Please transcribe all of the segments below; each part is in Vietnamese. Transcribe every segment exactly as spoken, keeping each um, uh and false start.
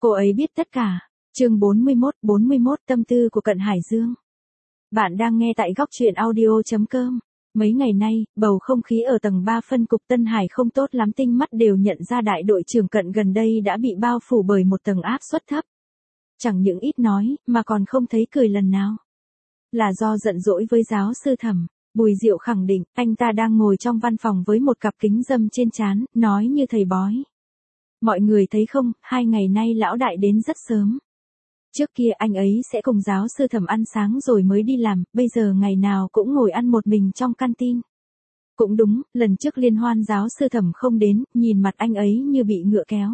Cô ấy biết tất cả. Chương bốn mươi mốt, bốn mươi mốt tâm tư của Cận Hải Dương. Bạn đang nghe tại góc truyện audio chấm com. Mấy ngày nay, bầu không khí ở tầng ba phân cục Tân Hải không tốt lắm, tinh mắt đều nhận ra đại đội trưởng Cận gần đây đã bị bao phủ bởi một tầng áp suất thấp. Chẳng những ít nói, mà còn không thấy cười lần nào. Là do giận dỗi với giáo sư Thẩm. Bùi Diệu khẳng định, anh ta đang ngồi trong văn phòng với một cặp kính râm trên trán, nói như thầy bói. Mọi người thấy không, hai ngày nay lão đại đến rất sớm. Trước kia anh ấy sẽ cùng giáo sư Thẩm ăn sáng rồi mới đi làm, bây giờ ngày nào cũng ngồi ăn một mình trong canteen. Cũng đúng, lần trước liên hoan giáo sư Thẩm không đến, nhìn mặt anh ấy như bị ngựa kéo.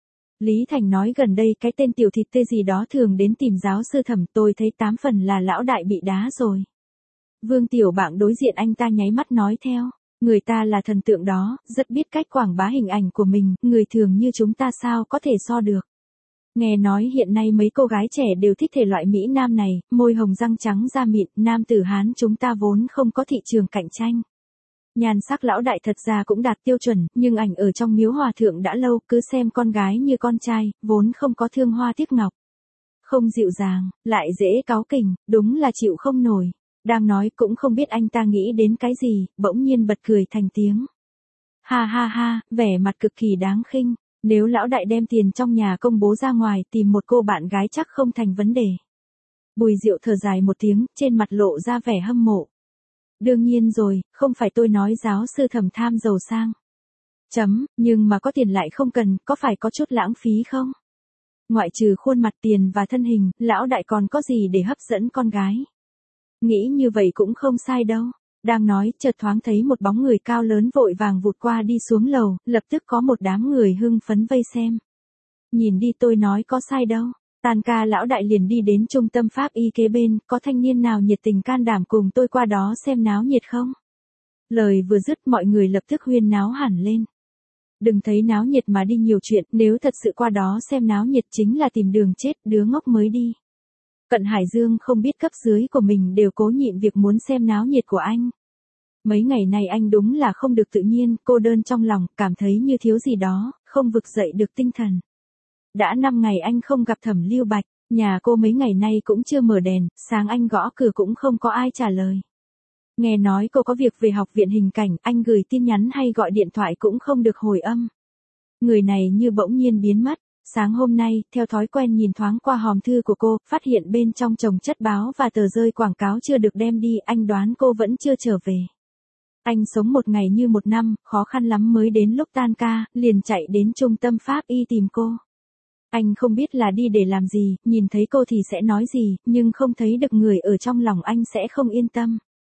Lý Thành nói gần đây cái tên tiểu thịt tê gì đó thường đến tìm giáo sư Thẩm, tôi thấy tám phần là lão đại bị đá rồi. Vương Tiểu Bạng đối diện anh ta nháy mắt nói theo. Người ta là thần tượng đó, rất biết cách quảng bá hình ảnh của mình, người thường như chúng ta sao có thể so được. Nghe nói hiện nay mấy cô gái trẻ đều thích thể loại Mỹ Nam này, môi hồng răng trắng da mịn, nam tử Hán chúng ta vốn không có thị trường cạnh tranh. Nhan sắc lão đại thật ra cũng đạt tiêu chuẩn, nhưng ảnh ở trong miếu hòa thượng đã lâu, cứ xem con gái như con trai, vốn không có thương hoa tiếc ngọc. Không dịu dàng, lại dễ cáu kỉnh, đúng là chịu không nổi. Đang nói cũng không biết anh ta nghĩ đến cái gì, bỗng nhiên bật cười thành tiếng. Ha ha ha, vẻ mặt cực kỳ đáng khinh, nếu lão đại đem tiền trong nhà công bố ra ngoài tìm một cô bạn gái chắc không thành vấn đề. Bùi Diệu thở dài một tiếng, trên mặt lộ ra vẻ hâm mộ. Đương nhiên rồi, không phải tôi nói giáo sư Thẩm tham giàu sang. Chấm, nhưng mà có tiền lại không cần, có phải có chút lãng phí không? Ngoại trừ khuôn mặt tiền và thân hình, lão đại còn có gì để hấp dẫn con gái? Nghĩ như vậy cũng không sai đâu. Đang nói, chợt thoáng thấy một bóng người cao lớn vội vàng vụt qua đi xuống lầu, lập tức có một đám người hưng phấn vây xem. Nhìn đi, tôi nói có sai đâu. Tan ca lão đại liền đi đến trung tâm pháp y kế bên, có thanh niên nào nhiệt tình can đảm cùng tôi qua đó xem náo nhiệt không? Lời vừa dứt mọi người lập tức huyên náo hẳn lên. Đừng thấy náo nhiệt mà đi nhiều chuyện, nếu thật sự qua đó xem náo nhiệt chính là tìm đường chết, đứa ngốc mới đi. Cận Hải Dương không biết cấp dưới của mình đều cố nhịn việc muốn xem náo nhiệt của anh. Mấy ngày này anh đúng là không được tự nhiên, cô đơn trong lòng, cảm thấy như thiếu gì đó, không vực dậy được tinh thần. Đã năm ngày anh không gặp Thẩm Lưu Bạch, nhà cô mấy ngày nay cũng chưa mở đèn, sáng anh gõ cửa cũng không có ai trả lời. Nghe nói cô có việc về học viện hình cảnh, anh gửi tin nhắn hay gọi điện thoại cũng không được hồi âm. Người này như bỗng nhiên biến mất. Sáng hôm nay, theo thói quen nhìn thoáng qua hòm thư của cô, phát hiện bên trong chồng chất báo và tờ rơi quảng cáo chưa được đem đi, anh đoán cô vẫn chưa trở về. Anh sống một ngày như một năm, khó khăn lắm mới đến lúc tan ca, liền chạy đến trung tâm pháp y tìm cô. Anh không biết là đi để làm gì, nhìn thấy cô thì sẽ nói gì, nhưng không thấy được người ở trong lòng anh sẽ không yên tâm.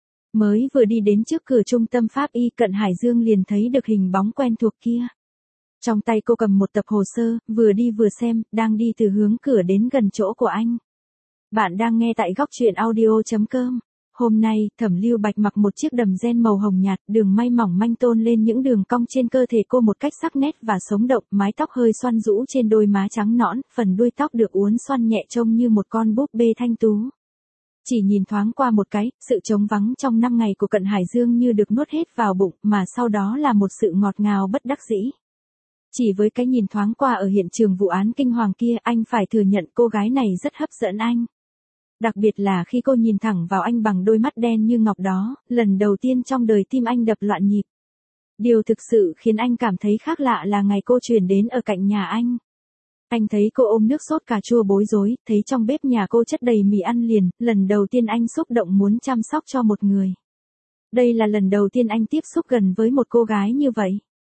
Mới vừa đi đến trước cửa trung tâm pháp y, Cận Hải Dương liền thấy được hình bóng quen thuộc kia. Trong tay cô cầm một tập hồ sơ, vừa đi vừa xem, đang đi từ hướng cửa đến gần chỗ của anh. Bạn đang nghe tại góc truyện audio chấm com. Hôm nay, Thẩm Lưu Bạch mặc một chiếc đầm ren màu hồng nhạt, đường may mỏng manh tôn lên những đường cong trên cơ thể cô một cách sắc nét và sống động, mái tóc hơi xoăn rũ trên đôi má trắng nõn, phần đuôi tóc được uốn xoăn nhẹ trông như một con búp bê thanh tú. Chỉ nhìn thoáng qua một cái, sự trống vắng trong năm ngày của Cận Hải Dương như được nuốt hết vào bụng, mà sau đó là một sự ngọt ngào bất đắc dĩ. Chỉ với cái nhìn thoáng qua ở hiện trường vụ án kinh hoàng kia, anh phải thừa nhận cô gái này rất hấp dẫn anh. Đặc biệt là khi cô nhìn thẳng vào anh bằng đôi mắt đen như ngọc đó, lần đầu tiên trong đời tim anh đập loạn nhịp. Điều thực sự khiến anh cảm thấy khác lạ là ngày cô chuyển đến ở cạnh nhà anh. Anh thấy cô ôm nước sốt cà chua bối rối, thấy trong bếp nhà cô chất đầy mì ăn liền, lần đầu tiên anh xúc động muốn chăm sóc cho một người. Đây là lần đầu tiên anh tiếp xúc gần với một cô gái như vậy.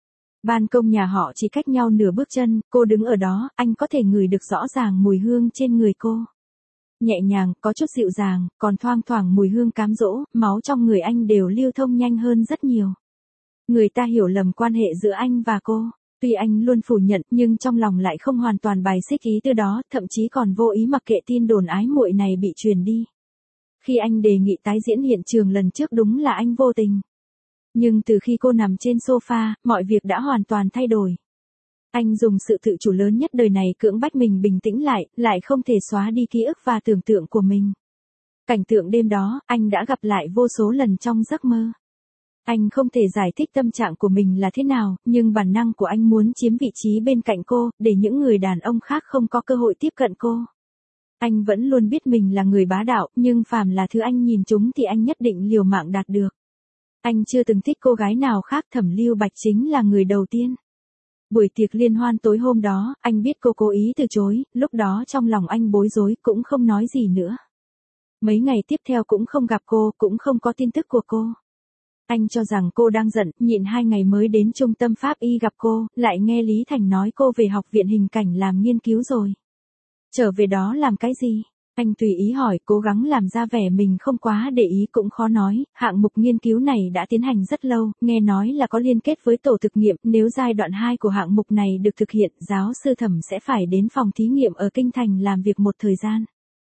Ban công nhà họ chỉ cách nhau nửa bước chân, cô đứng ở đó, anh có thể ngửi được rõ ràng mùi hương trên người cô. Nhẹ nhàng, có chút dịu dàng, còn thoang thoảng mùi hương cám dỗ, máu trong người anh đều lưu thông nhanh hơn rất nhiều. Người ta hiểu lầm quan hệ giữa anh và cô. Tuy anh luôn phủ nhận, nhưng trong lòng lại không hoàn toàn bài xích ý từ đó, thậm chí còn vô ý mặc kệ tin đồn ái muội này bị truyền đi. Khi anh đề nghị tái diễn hiện trường lần trước đúng là anh vô tình. Nhưng từ khi cô nằm trên sofa, mọi việc đã hoàn toàn thay đổi. Anh dùng sự tự chủ lớn nhất đời này cưỡng bách mình bình tĩnh lại, lại không thể xóa đi ký ức và tưởng tượng của mình. Cảnh tượng đêm đó, anh đã gặp lại vô số lần trong giấc mơ. Anh không thể giải thích tâm trạng của mình là thế nào, nhưng bản năng của anh muốn chiếm vị trí bên cạnh cô, để những người đàn ông khác không có cơ hội tiếp cận cô. Anh vẫn luôn biết mình là người bá đạo, nhưng phàm là thứ anh nhìn trúng thì anh nhất định liều mạng đạt được. Anh chưa từng thích cô gái nào khác, Thẩm Lưu Bạch chính là người đầu tiên. Buổi tiệc liên hoan tối hôm đó, anh biết cô cố ý từ chối, lúc đó trong lòng anh bối rối, cũng không nói gì nữa. Mấy ngày tiếp theo cũng không gặp cô, cũng không có tin tức của cô. Anh cho rằng cô đang giận, nhịn hai ngày mới đến trung tâm pháp y gặp cô, lại nghe Lý Thành nói cô về học viện hình cảnh làm nghiên cứu rồi. Trở về đó làm cái gì? Anh tùy ý hỏi, cố gắng làm ra vẻ mình không quá để ý cũng khó nói, hạng mục nghiên cứu này đã tiến hành rất lâu, nghe nói là có liên kết với tổ thực nghiệm, nếu giai đoạn hai của hạng mục này được thực hiện, giáo sư Thẩm sẽ phải đến phòng thí nghiệm ở Kinh Thành làm việc một thời gian.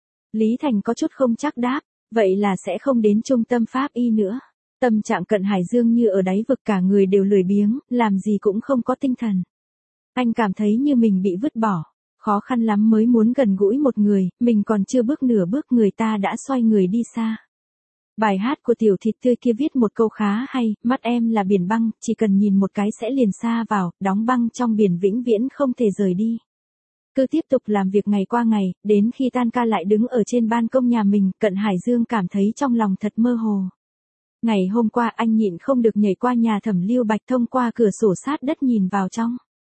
Lý Thành có chút không chắc đáp, vậy là sẽ không đến trung tâm pháp y nữa. Tâm trạng Cận Hải Dương như ở đáy vực, cả người đều lười biếng, làm gì cũng không có tinh thần. Anh cảm thấy như mình bị vứt bỏ. Khó khăn lắm mới muốn gần gũi một người, mình còn chưa bước nửa bước người ta đã xoay người đi xa. Bài hát của Tiểu Thịt Tươi kia viết một câu khá hay, mắt em là biển băng, chỉ cần nhìn một cái sẽ liền xa vào, đóng băng trong biển vĩnh viễn không thể rời đi. Cứ tiếp tục làm việc ngày qua ngày, đến khi tan ca lại đứng ở trên ban công nhà mình, Cận Hải Dương cảm thấy trong lòng thật mơ hồ. Ngày hôm qua anh nhịn không được nhảy qua nhà Thẩm Lưu Bạch, thông qua cửa sổ sát đất nhìn vào trong.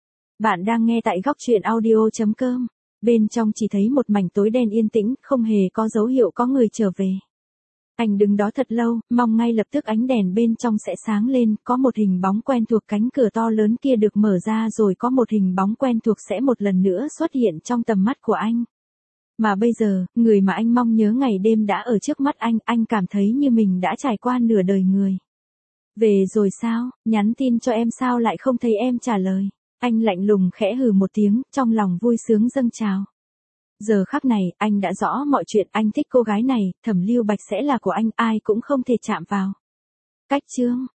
Bạn đang nghe tại góc truyện audio chấm com. Bên trong chỉ thấy một mảnh tối đen yên tĩnh, không hề có dấu hiệu có người trở về. Anh đứng đó thật lâu, mong ngay lập tức ánh đèn bên trong sẽ sáng lên, có một hình bóng quen thuộc, cánh cửa to lớn kia được mở ra rồi có một hình bóng quen thuộc sẽ một lần nữa xuất hiện trong tầm mắt của anh. Mà bây giờ, người mà anh mong nhớ ngày đêm đã ở trước mắt anh, anh cảm thấy như mình đã trải qua nửa đời người. Về rồi sao, nhắn tin cho em sao lại không thấy em trả lời. Anh lạnh lùng khẽ hừ một tiếng, trong lòng vui sướng dâng trào. Giờ khắc này, anh đã rõ mọi chuyện, anh thích cô gái này, Thẩm Lưu Bạch sẽ là của anh, ai cũng không thể chạm vào. Cách chương